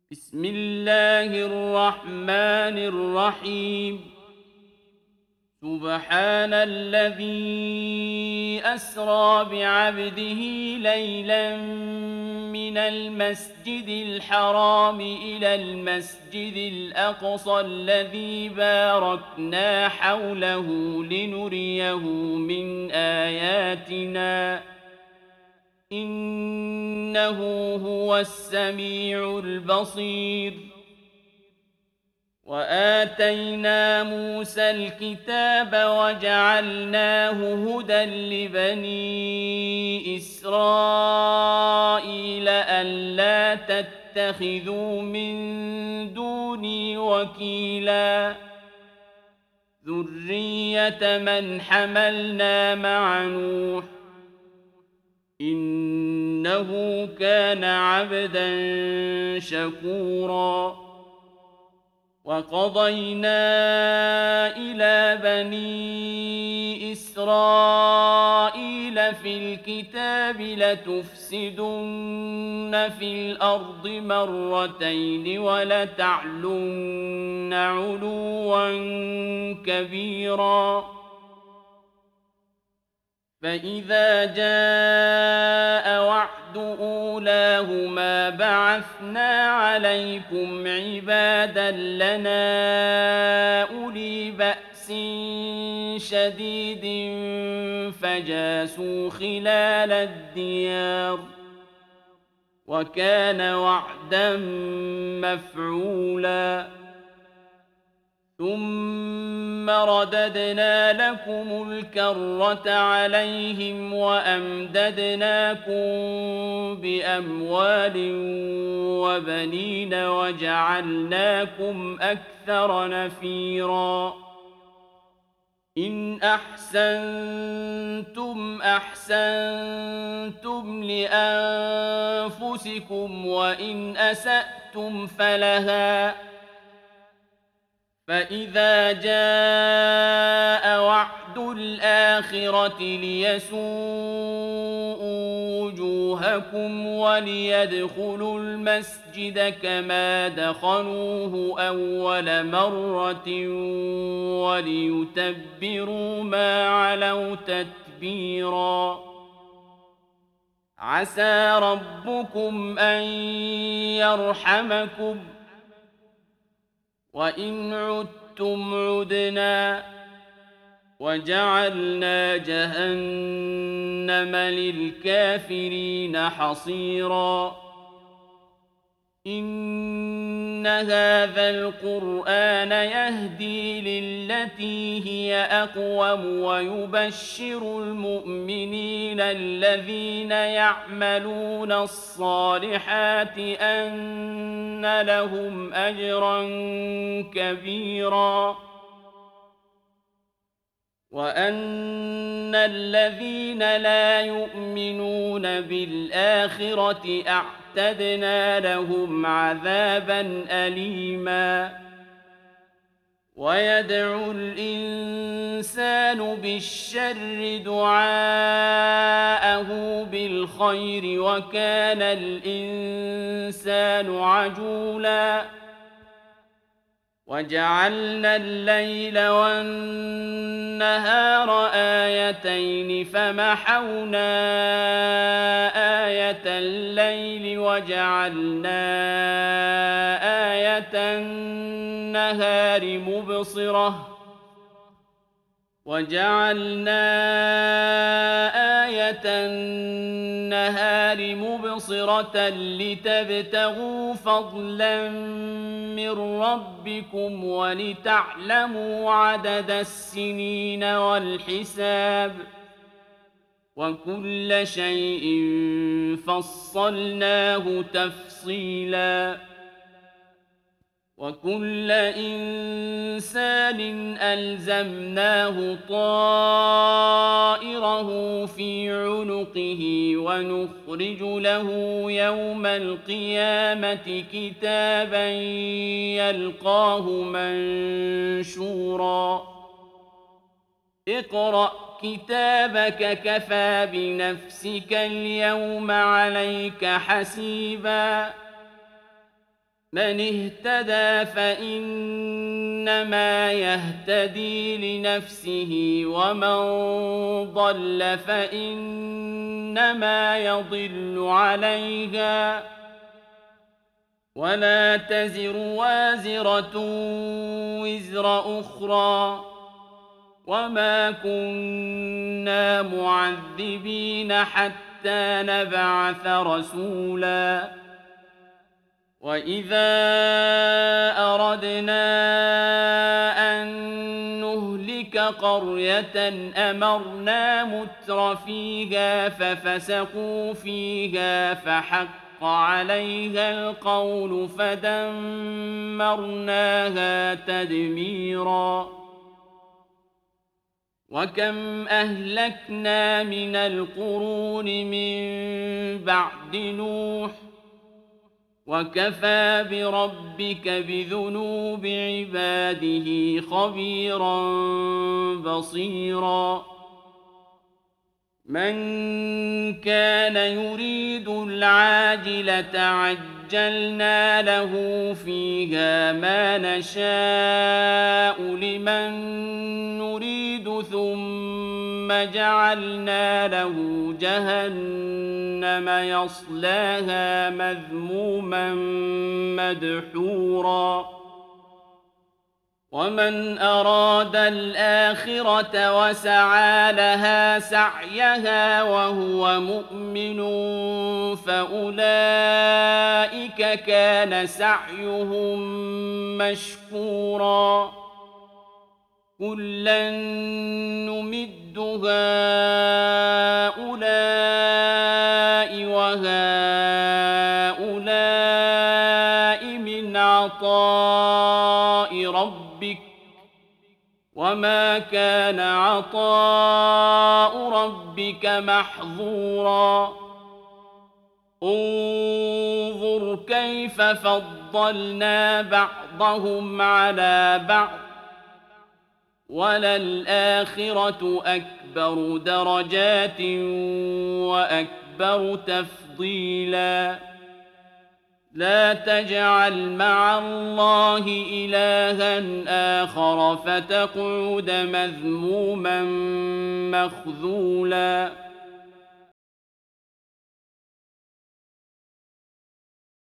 بسم الله الرحمن الرحيم. سبحان الذي أسرى بعبده ليلا من المسجد الحرام إلى المسجد الأقصى الذي باركنا حوله لنريه من آياتنا إنه هو السميع البصير. وآتينا موسى الكتاب وجعلناه هدى لبني إسرائيل ألا تتخذوا من دوني وكيلا ذرية من حملنا مع نوح إنه كان عبدا شكورا. وقضينا إلى بني إسرائيل في الكتاب لتفسدن في الأرض مرتين ولتعلن علوا كبيرا. فإذا جاء وعد أولاهما بعثنا عليكم عبادا لنا أولي بأس شديد فجاسوا خلال الديار وكان وعدا مفعولا. ثم رددنا لكم الكرة عليهم وأمددناكم بأموال وبنين وجعلناكم أكثر نفيرا. إن أحسنتم أحسنتم لأنفسكم وإن أسأتم فلها. فإذا جاء وعد الآخرة ليسوءوا وجوهكم وليدخلوا المسجد كما دخلوه أول مرة وليتبروا ما علوا تتبيرا. عسى ربكم أن يرحمكم وإن عدتم عدنا وجعلنا جهنم للكافرين حصيرا. إن هذا القرآن يهدي للتي هي أقوم ويبشر المؤمنين الذين يعملون الصالحات أن لهم أجرا كبيرا وأن الذين لا يؤمنون بالآخرة أعتدنا لهم عذابا أليما. ويدعو الإنسان بالشر دعاءه بالخير وكان الإنسان عجولا. وجعلنا الليل والنهار آيتين فمحونا آية الليل وجعلنا آية النهار مبصرة لتبتغوا فضلا من ربكم ولتعلموا عدد السنين والحساب وكل شيء فصلناه تفصيلا. وكل إنسان ألزمناه طائره في عنقه ونخرج له يوم القيامة كتابا يلقاه منشورا. اقرأ كتابك كفى بنفسك اليوم عليك حسيبا من اهتدى فإنما يهتدي لنفسه ومن ضل فإنما يضل عليها ولا تزر وازرة وزر أخرى وما كنا معذبين حتى نبعث رسولا وإذا أردنا أن نهلك قرية أمرنا متر فيها ففسقوا فيها فحق عليها القول فدمرناها تدميرا وكم أهلكنا من القرون من بعد نوح وكفى بربك بذنوب عباده خبيرا بصيرا من كان يريد العاجلة عجلنا له فيها ما نشاء لمن نريد ثم جعلنا له جهنم يصلاها مذموما مدحورا ومن أراد الآخرة وسعى لها سعيها وهو مؤمن فأولئك كان سعيهم مشكورا كلا نمد هؤلاء وهؤلاء من عطاء ربك وما كان عطاء ربك محظورا انظر كيف فضلنا بعضهم على بعض وللآخرة أكبر درجات وأكبر تفضيلا لا تجعل مع الله إلها آخر فتقعد مذموما مخذولا